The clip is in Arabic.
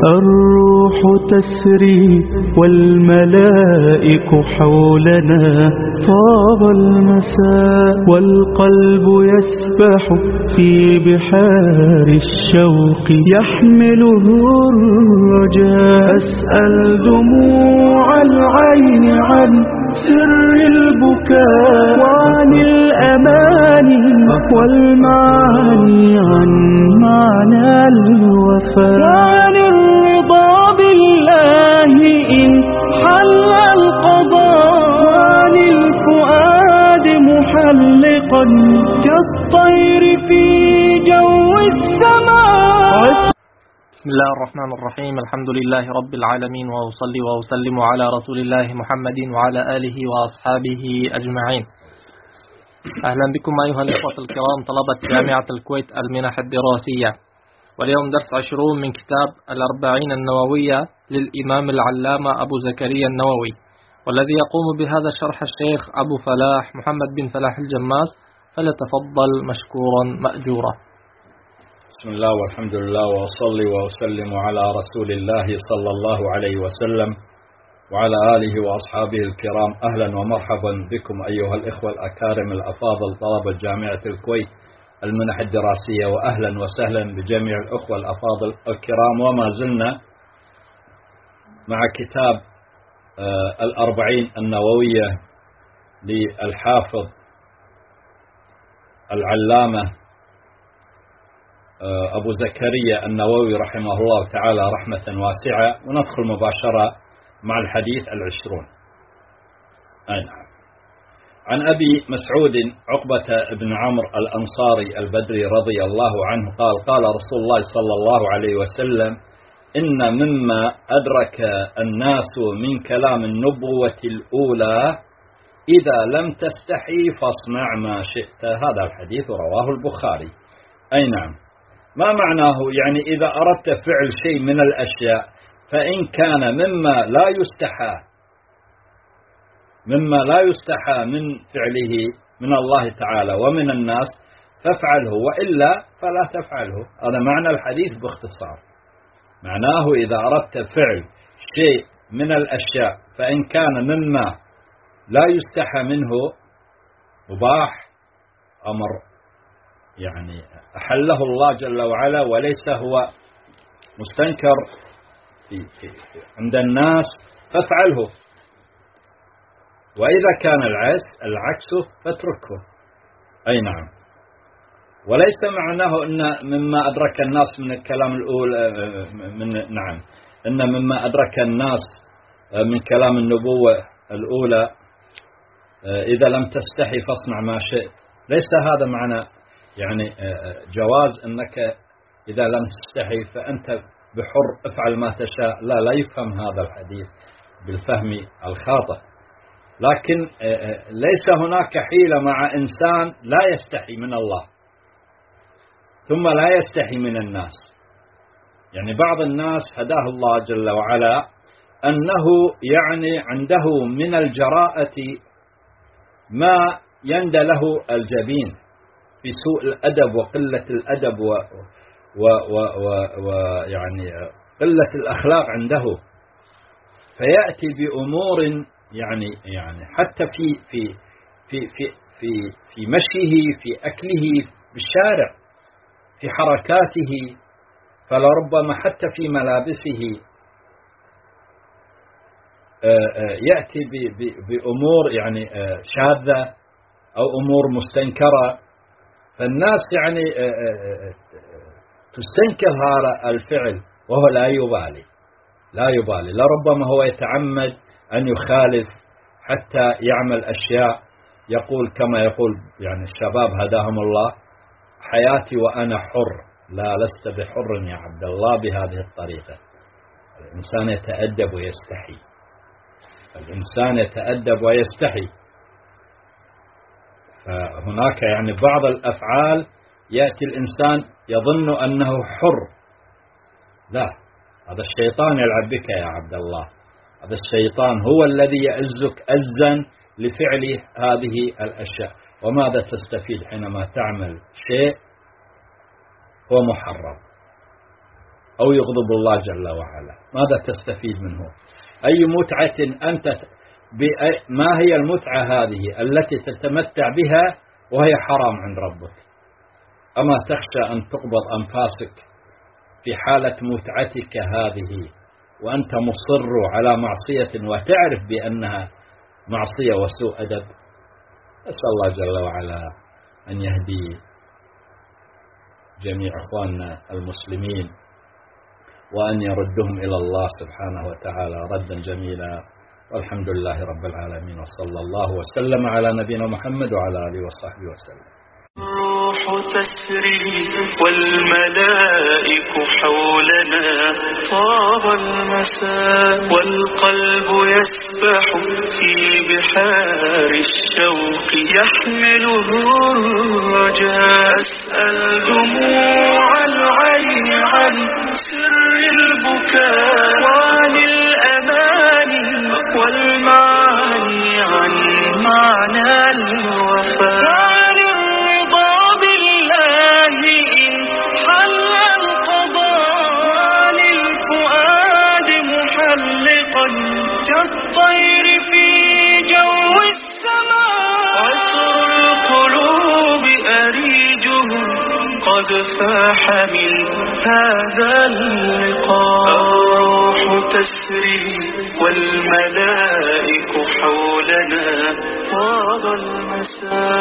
الروح تسري والملائك حولنا، طاب المساء والقلب يسبح في بحار الشوق، يحمله الرجاء. أسأل دموع العين عن سر البكاء، وعن الأماني والمعاني، عن معنى الوفاء، وعن الرضا بالله إن حل القضاء، وعن الفؤاد محلقا كالطير في جو السماء. بسم الله الرحمن الرحيم. الحمد لله رب العالمين، وأصلي وأسلم على رسول الله محمد وعلى آله وأصحابه أجمعين. أهلا بكم أيها الإخوة الكرام طلبة جامعة الكويت المنح الدراسية. واليوم درس 20 من كتاب الأربعين النووية للإمام العلامة أبو زكريا النووي، والذي يقوم بهذا الشرح الشيخ أبو فلاح محمد بن فلاح الجماس، فليتفضل مشكورا مأجورا. بسم الله والحمد لله، وأصلي وأسلم على رسول الله صلى الله عليه وسلم وعلى آله وأصحابه الكرام. أهلا ومرحبا بكم أيها الإخوة الأكارم الأفاضل طلبة جامعة الكويت المنح الدراسية، وأهلا وسهلا بجميع الأخوة الأفاضل الكرام. وما زلنا مع كتاب الأربعين النووية للحافظ العلامة أبو زكريا النووي رحمه الله تعالى رحمة واسعة، وندخل مباشرة مع الحديث 20. نعم. عن أبي مسعود عقبة بن عمرو الأنصاري البدري رضي الله عنه قال: قال رسول الله صلى الله عليه وسلم: إن مما أدرك الناس من كلام النبوة الأولى إذا لم تستحي فاصنع ما شئت. هذا الحديث رواه البخاري. أي نعم. ما معناه؟ يعني إذا أردت فعل شيء من الأشياء فإن كان مما لا يستحى من فعله من الله تعالى ومن الناس فافعله، وإلا فلا تفعله. هذا معنى الحديث باختصار. معناه إذا أردت فعل شيء من الأشياء فإن كان مما لا يستحى منه مباح، أمر يعني أحله الله جل وعلا وليس هو مستنكر عند الناس، فافعله. وإذا كان العكس فاتركه. أي نعم. وليس معناه أن مما أدرك الناس من الكلام الأولى نعم، إن مما أدرك الناس من كلام النبوة الأولى إذا لم تستحي فاصنع ما شئت. ليس هذا معنى يعني جواز أنك إذا لم تستحي فأنت بحر افعل ما تشاء. لا يفهم هذا الحديث بالفهم الخاطئ. لكن ليس هناك حيلة مع إنسان لا يستحي من الله ثم لا يستحي من الناس. يعني بعض الناس هداه الله جل وعلا أنه يعني عنده من الجراءة ما يندى له الجبين في سوء الأدب وقلة الأدب ويعني قلة الأخلاق عنده، فيأتي بأمور يعني حتى في مشيه، في أكله بالشارع، في حركاته، فلربما حتى في ملابسه يأتي بأمور يعني شاذة أو أمور مستنكرة، فالناس يعني تستنكر هذا الفعل وهو لا يبالي. لربما هو يتعمد أن يخالف حتى يعمل أشياء يقول كما يقول يعني الشباب هداهم الله: حياتي وأنا حر. لا، لست بحر يا عبد الله بهذه الطريقة. الإنسان يتأدب ويستحي. فهناك يعني بعض الأفعال يأتي الإنسان يظن أنه حر. لا، هذا الشيطان يلعب بك يا عبد الله. هذا الشيطان هو الذي يعزك عزا لفعل هذه الأشياء. وماذا تستفيد حينما تعمل شيء هو محرم؟ أو يغضب الله جل وعلا؟ ماذا تستفيد منه؟ أي متعة أنت ما هي المتعة هذه التي تتمتع بها وهي حرام عند ربك؟ أما تخشى أن تقبض أنفاسك في حالة متعتك هذه وأنت مصر على معصية وتعرف بأنها معصية وسوء أدب؟ أسأل الله جل وعلا أن يهدي جميع أخواننا المسلمين وأن يردهم إلى الله سبحانه وتعالى ردا جميلا، والحمد لله رب العالمين، وصلى الله وسلم على نبينا محمد وعلى آله وصحبه وسلم. الروح تسري والملائك حولنا، طاب المساء والقلب يسبح في بحار الشوق، يحمله الرجاء. أسأل دموع العين عن سر البكاء وعن الأماني والمعاني، عن معنى الوفاء، كالطير في جو السماء. عسر القلوب أريجه قد فاح من هذا اللقاء. الروح تسري والملائك حولنا، طاب المساء.